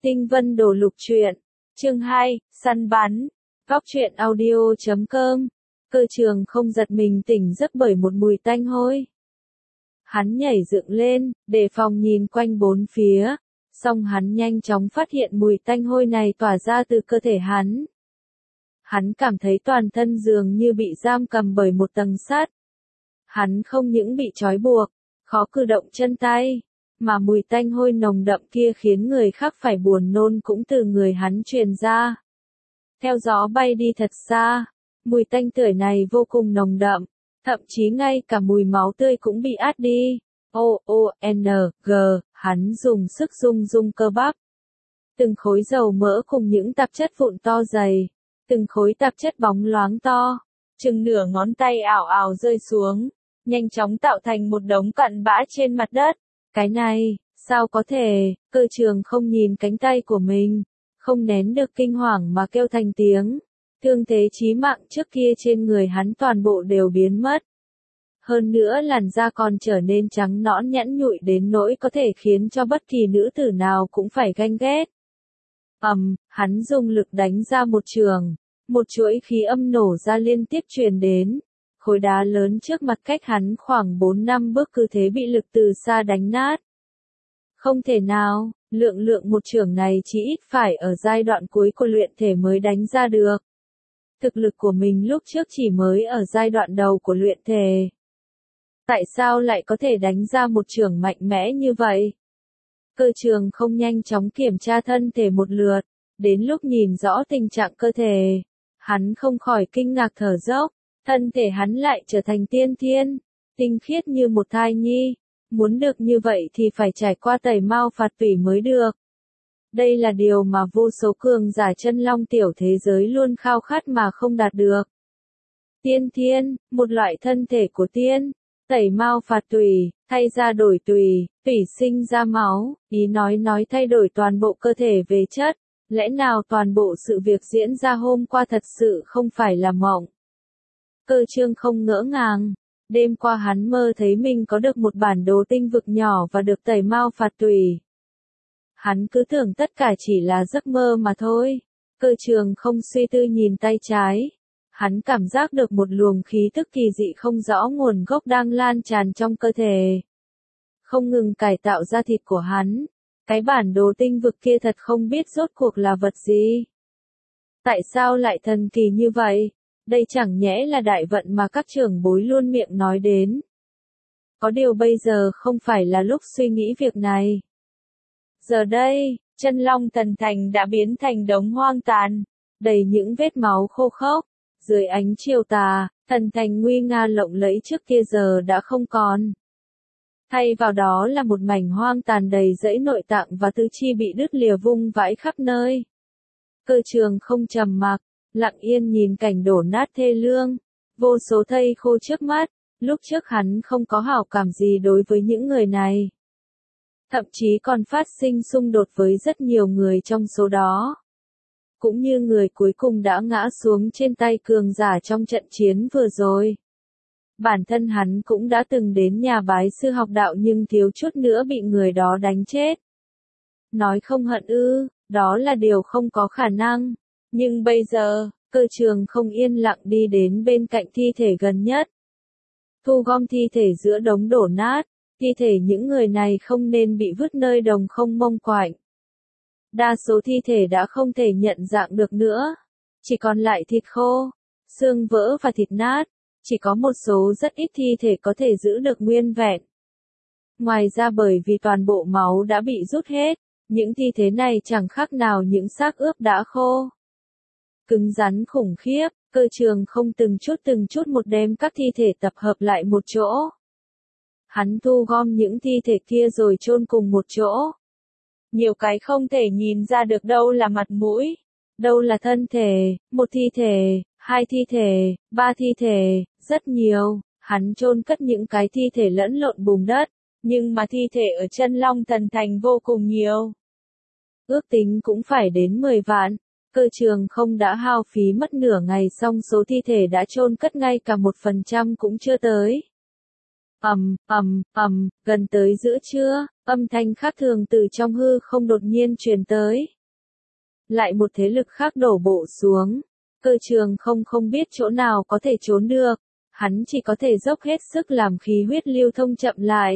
Tinh Vân Đồ Lục Truyện, chương 2, săn bắn, Góc truyện audio.com, Cơ Trường không giật mình tỉnh giấc bởi một mùi tanh hôi. Hắn nhảy dựng lên, đề phòng nhìn quanh bốn phía, song hắn nhanh chóng phát hiện mùi tanh hôi này tỏa ra từ cơ thể hắn. Hắn cảm thấy toàn thân dường như bị giam cầm bởi một tầng sắt. Hắn không những bị trói buộc, khó cử động chân tay, mà mùi tanh hôi nồng đậm kia khiến người khác phải buồn nôn cũng từ người hắn truyền ra. Theo gió bay đi thật xa, mùi tanh tưởi này vô cùng nồng đậm, thậm chí ngay cả mùi máu tươi cũng bị át đi. O-O-N-G, hắn dùng sức rung cơ bắp. Từng khối dầu mỡ cùng những tạp chất vụn to dày, từng khối tạp chất bóng loáng to, chừng nửa ngón tay ảo ảo rơi xuống, nhanh chóng tạo thành một đống cặn bã trên mặt đất. Cái này, sao có thể? Cơ Trường không nhìn cánh tay của mình, không nén được kinh hoàng mà kêu thành tiếng. Thương thế chí mạng trước kia trên người hắn toàn bộ đều biến mất. Hơn nữa làn da còn trở nên trắng nõn nhẵn nhụi đến nỗi có thể khiến cho bất kỳ nữ tử nào cũng phải ganh ghét. Hắn dùng lực đánh ra một trường, một chuỗi khí âm nổ ra liên tiếp truyền đến. Khối đá lớn trước mặt cách hắn khoảng 4-5 bước cứ thế bị lực từ xa đánh nát. Không thể nào, lượng một chưởng này chỉ ít phải ở giai đoạn cuối của luyện thể mới đánh ra được. Thực lực của mình lúc trước chỉ mới ở giai đoạn đầu của luyện thể. Tại sao lại có thể đánh ra một chưởng mạnh mẽ như vậy? Cơ Trường không nhanh chóng kiểm tra thân thể một lượt, đến lúc nhìn rõ tình trạng cơ thể, hắn không khỏi kinh ngạc thở dốc. Thân thể hắn lại trở thành tiên thiên, tinh khiết như một thai nhi, muốn được như vậy thì phải trải qua tẩy mao phạt tủy mới được. Đây là điều mà vô số cường giả chân long tiểu thế giới luôn khao khát mà không đạt được. Tiên thiên, một loại thân thể của tiên, tẩy mao phạt tủy, thay ra đổi tủy, tủy sinh ra máu, ý nói thay đổi toàn bộ cơ thể về chất, lẽ nào toàn bộ sự việc diễn ra hôm qua thật sự không phải là mộng? Cơ Trường không ngỡ ngàng, đêm qua hắn mơ thấy mình có được một bản đồ tinh vực nhỏ và được tẩy mao phạt tủy. Hắn cứ tưởng tất cả chỉ là giấc mơ mà thôi. Cơ Trường không suy tư nhìn tay trái. Hắn cảm giác được một luồng khí tức kỳ dị không rõ nguồn gốc đang lan tràn trong cơ thể. Không ngừng cải tạo ra thịt của hắn. Cái bản đồ tinh vực kia thật không biết rốt cuộc là vật gì. Tại sao lại thần kỳ như vậy? Đây chẳng nhẽ là đại vận mà các trưởng bối luôn miệng nói đến. Có điều bây giờ không phải là lúc suy nghĩ việc này. Giờ đây, chân long thần thành đã biến thành đống hoang tàn, đầy những vết máu khô khốc. Dưới ánh chiều tà, thần thành nguy nga lộng lẫy trước kia giờ đã không còn. Thay vào đó là một mảnh hoang tàn đầy rẫy nội tạng và tứ chi bị đứt lìa vung vãi khắp nơi. Cơ Trường không trầm mặc, lặng yên nhìn cảnh đổ nát thê lương, vô số thây khô trước mắt. Lúc trước hắn không có hảo cảm gì đối với những người này. Thậm chí còn phát sinh xung đột với rất nhiều người trong số đó. Cũng như người cuối cùng đã ngã xuống trên tay cường giả trong trận chiến vừa rồi. Bản thân hắn cũng đã từng đến nhà bái sư học đạo nhưng thiếu chút nữa bị người đó đánh chết. Nói không hận ư, đó là điều không có khả năng. Nhưng bây giờ, Cơ Trường không yên lặng đi đến bên cạnh thi thể gần nhất. Thu gom thi thể giữa đống đổ nát, thi thể những người này không nên bị vứt nơi đồng không mông quạnh. Đa số thi thể đã không thể nhận dạng được nữa, chỉ còn lại thịt khô, xương vỡ và thịt nát, chỉ có một số rất ít thi thể có thể giữ được nguyên vẹn. Ngoài ra bởi vì toàn bộ máu đã bị rút hết, những thi thể này chẳng khác nào những xác ướp đã khô. Cứng rắn khủng khiếp, Cơ Trường không từng chút một đem các thi thể tập hợp lại một chỗ. Hắn thu gom những thi thể kia rồi chôn cùng một chỗ. Nhiều cái không thể nhìn ra được đâu là mặt mũi, đâu là thân thể, một thi thể, hai thi thể, ba thi thể, rất nhiều. Hắn chôn cất những cái thi thể lẫn lộn bùn đất, nhưng mà thi thể ở chân long thần thành vô cùng nhiều. Ước tính cũng phải đến 10 vạn. Cơ Trường không đã hao phí mất nửa ngày xong số thi thể đã chôn cất ngay cả 1% cũng chưa tới. Gần tới giữa trưa, âm thanh khác thường từ trong hư không đột nhiên truyền tới. Lại một thế lực khác đổ bộ xuống. Cơ trường không biết chỗ nào có thể trốn được. Hắn chỉ có thể dốc hết sức làm khí huyết lưu thông chậm lại.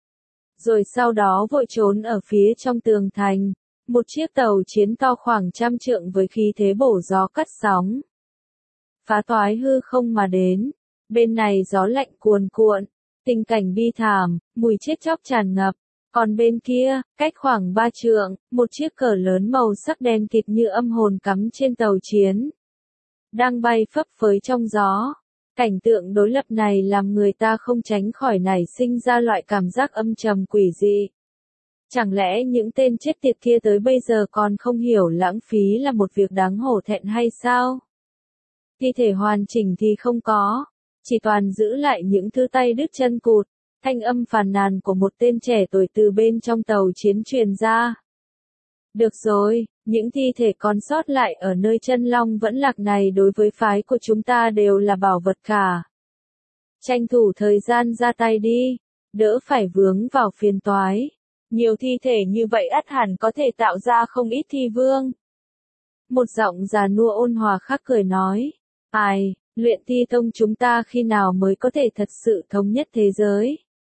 Rồi sau đó vội trốn ở phía trong tường thành. Một chiếc tàu chiến to khoảng 100 trượng với khí thế bổ gió cắt sóng. Phá toái hư không mà đến. Bên này gió lạnh cuồn cuộn. Tình cảnh bi thảm, mùi chết chóc tràn ngập. Còn bên kia, cách khoảng 3 trượng, một chiếc cờ lớn màu sắc đen kịt như âm hồn cắm trên tàu chiến. Đang bay phấp phới trong gió. Cảnh tượng đối lập này làm người ta không tránh khỏi nảy sinh ra loại cảm giác âm trầm quỷ dị. Chẳng lẽ những tên chết tiệt kia tới bây giờ còn không hiểu lãng phí là một việc đáng hổ thẹn hay sao? Thi thể hoàn chỉnh thì không có, chỉ toàn giữ lại những thứ tay đứt chân cụt. Thanh âm phàn nàn của một tên trẻ tuổi từ bên trong tàu chiến truyền ra. Được rồi, những thi thể còn sót lại ở nơi chân long vẫn lạc này đối với phái của chúng ta đều là bảo vật cả. Tranh thủ thời gian ra tay đi, đỡ phải vướng vào phiền toái. Nhiều thi thể như vậy ắt hẳn có thể tạo ra không ít thi vương. Một giọng già nua ôn hòa khác cười nói. Ai, luyện thi tông chúng ta khi nào mới có thể thật sự thống nhất thế giới?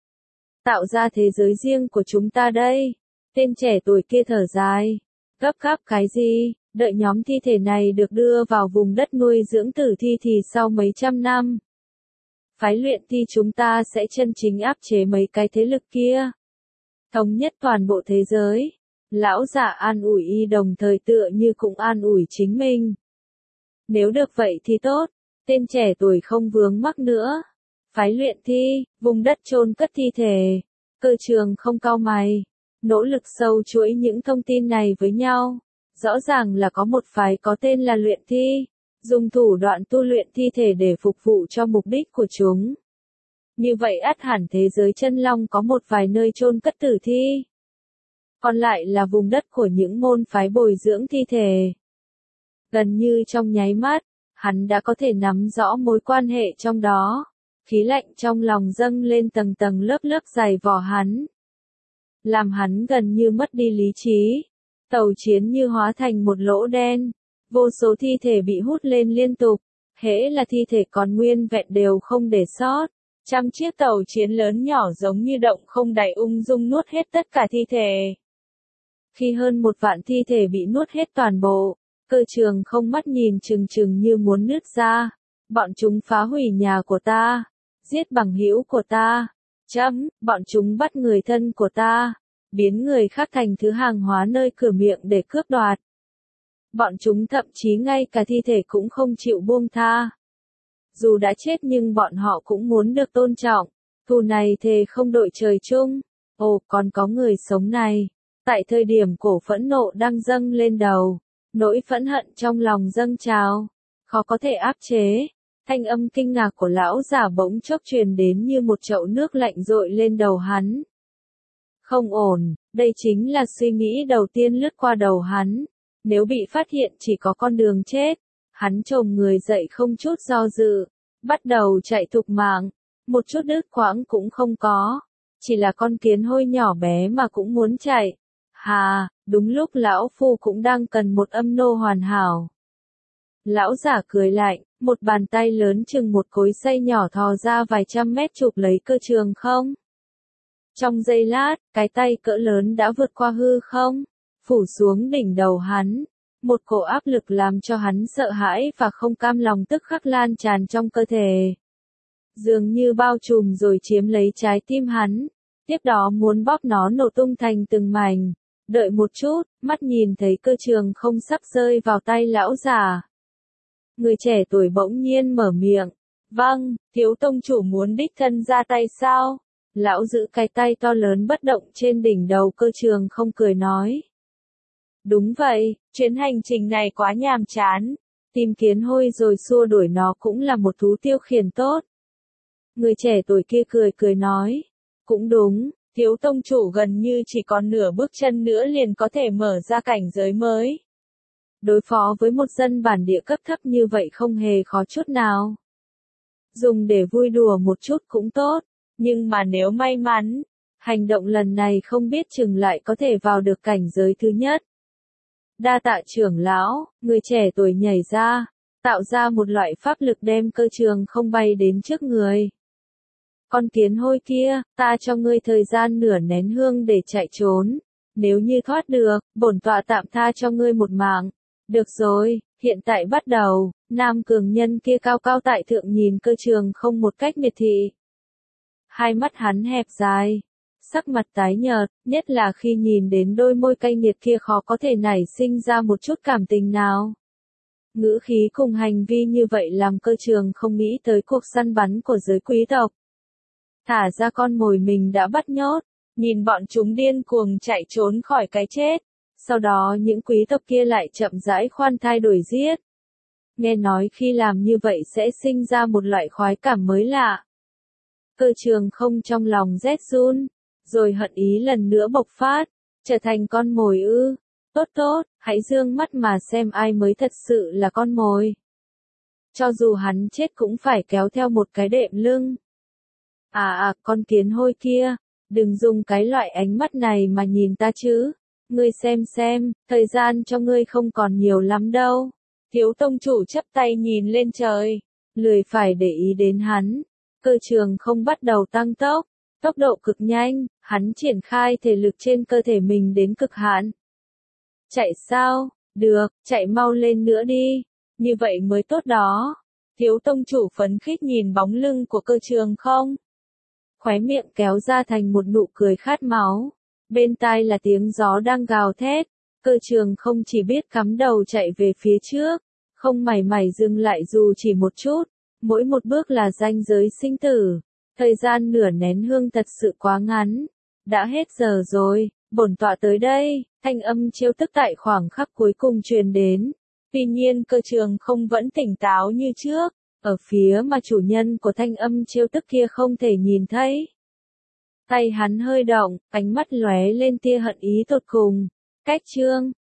Tạo ra thế giới riêng của chúng ta đây. Tên trẻ tuổi kia thở dài. Gấp gáp cái gì, đợi nhóm thi thể này được đưa vào vùng đất nuôi dưỡng tử thi thì sau mấy trăm năm. Phái luyện thi chúng ta sẽ chân chính áp chế mấy cái thế lực kia. Thống nhất toàn bộ thế giới. Lão giả an ủi y đồng thời tựa như cũng an ủi chính mình. Nếu được vậy thì tốt, tên trẻ tuổi không vướng mắc nữa. Phái luyện thi, vùng đất chôn cất thi thể. Cơ trường không cau mày, nỗ lực sâu chuỗi những thông tin này với nhau. Rõ ràng là có một phái có tên là luyện thi, dùng thủ đoạn tu luyện thi thể để phục vụ cho mục đích của chúng. Như vậy ắt hẳn thế giới chân long có một vài nơi chôn cất tử thi. Còn lại là vùng đất của những môn phái bồi dưỡng thi thể. Gần như trong nháy mắt, hắn đã có thể nắm rõ mối quan hệ trong đó. Khí lạnh trong lòng dâng lên tầng tầng lớp lớp dày vò hắn. Làm hắn gần như mất đi lý trí. Tàu chiến như hóa thành một lỗ đen. Vô số thi thể bị hút lên liên tục. Hễ là thi thể còn nguyên vẹn đều không để sót. Trăm chiếc tàu chiến lớn nhỏ giống như động không đáy ung dung nuốt hết tất cả thi thể. Khi hơn 1 vạn thi thể bị nuốt hết toàn bộ, cơ trường không mắt nhìn trừng trừng như muốn nứt ra. Bọn chúng phá hủy nhà của ta. Giết bằng hữu của ta. Bọn chúng bắt người thân của ta. Biến người khác thành thứ hàng hóa nơi cửa miệng để cướp đoạt. Bọn chúng thậm chí ngay cả thi thể cũng không chịu buông tha. Dù đã chết nhưng bọn họ cũng muốn được tôn trọng. Thù này thề không đội trời chung. Ồ, còn có người sống này. Tại thời điểm cổ phẫn nộ đang dâng lên đầu, nỗi phẫn hận trong lòng dâng trào, khó có thể áp chế. Thanh âm kinh ngạc của lão già bỗng chốc truyền đến như một chậu nước lạnh dội lên đầu hắn. Không ổn, đây chính là suy nghĩ đầu tiên lướt qua đầu hắn. Nếu bị phát hiện chỉ có con đường chết. Hắn chồm người dậy không chút do dự, bắt đầu chạy thục mạng, một chút đứt quãng cũng không có. Chỉ là con kiến hôi nhỏ bé mà cũng muốn chạy. Hà, đúng lúc lão phu cũng đang cần một âm nô hoàn hảo. Lão giả cười lạnh, một bàn tay lớn chừng một cối xay nhỏ thò ra vài trăm mét chụp lấy cơ trường không. Trong giây lát, cái tay cỡ lớn đã vượt qua hư không, phủ xuống đỉnh đầu hắn. Một cổ áp lực làm cho hắn sợ hãi và không cam lòng tức khắc lan tràn trong cơ thể. Dường như bao trùm rồi chiếm lấy trái tim hắn. Tiếp đó muốn bóp nó nổ tung thành từng mảnh. Đợi một chút, mắt nhìn thấy cơ trường không sắp rơi vào tay lão già. Người trẻ tuổi bỗng nhiên mở miệng. Vâng, thiếu tông chủ muốn đích thân ra tay sao? Lão giữ cái tay to lớn bất động trên đỉnh đầu cơ trường không cười nói. Đúng vậy, chuyến hành trình này quá nhàm chán. Tìm kiến hôi rồi xua đuổi nó cũng là một thú tiêu khiển tốt. Người trẻ tuổi kia cười nói. Cũng đúng, thiếu tông chủ gần như chỉ còn nửa bước chân nữa liền có thể mở ra cảnh giới mới. Đối phó với một dân bản địa cấp thấp như vậy không hề khó chút nào. Dùng để vui đùa một chút cũng tốt. Nhưng mà nếu may mắn, hành động lần này không biết chừng lại có thể vào được cảnh giới thứ nhất. Đa tạ trưởng lão, người trẻ tuổi nhảy ra, tạo ra một loại pháp lực đem Cơ Trường không bay đến trước người. Con kiến hôi kia, ta cho ngươi thời gian nửa nén hương để chạy trốn. Nếu như thoát được, bổn tọa tạm tha cho ngươi một mạng. Được rồi, hiện tại bắt đầu. Nam cường nhân kia cao cao tại thượng nhìn Cơ Trường không một cách miệt thị. Hai mắt hắn hẹp dài, sắc mặt tái nhợt, nhất là khi nhìn đến đôi môi cay nghiệt kia khó có thể nảy sinh ra một chút cảm tình nào. Ngữ khí cùng hành vi như vậy làm Cơ Trường không nghĩ tới cuộc săn bắn của giới quý tộc. Thả ra con mồi mình đã bắt nhốt, nhìn bọn chúng điên cuồng chạy trốn khỏi cái chết. Sau đó những quý tộc kia lại chậm rãi khoan thai đuổi giết. Nghe nói khi làm như vậy sẽ sinh ra một loại khoái cảm mới lạ. Cơ Trường không trong lòng rét run, rồi hận ý lần nữa bộc phát, trở thành con mồi ư. Tốt tốt, hãy dương mắt mà xem ai mới thật sự là con mồi. Cho dù hắn chết cũng phải kéo theo một cái đệm lưng. Con kiến hôi kia, đừng dùng cái loại ánh mắt này mà nhìn ta chứ. Ngươi xem, thời gian cho ngươi không còn nhiều lắm đâu. Thiếu tông chủ chắp tay nhìn lên trời, lười phải để ý đến hắn. Cơ Trường không bắt đầu tăng tốc, tốc độ cực nhanh, hắn triển khai thể lực trên cơ thể mình đến cực hạn. Chạy sao? Được, chạy mau lên nữa đi, như vậy mới tốt đó. Thiếu tông chủ phấn khích nhìn bóng lưng của Cơ Trường không. Khóe miệng kéo ra thành một nụ cười khát máu. Bên tai là tiếng gió đang gào thét. Cơ Trường không chỉ biết cắm đầu chạy về phía trước, không mảy mảy dừng lại dù chỉ một chút. Mỗi một bước là ranh giới sinh tử. Thời gian nửa nén hương thật sự quá ngắn. Đã hết giờ rồi, bổn tọa tới đây. Thanh âm chiêu tức tại khoảng khắc cuối cùng truyền đến. Tuy nhiên Cơ Trường không vẫn tỉnh táo như trước. Ở phía mà chủ nhân của thanh âm chiêu tức kia không thể nhìn thấy. Tay hắn hơi động, ánh mắt lóe lên tia hận ý tột cùng. Cách chương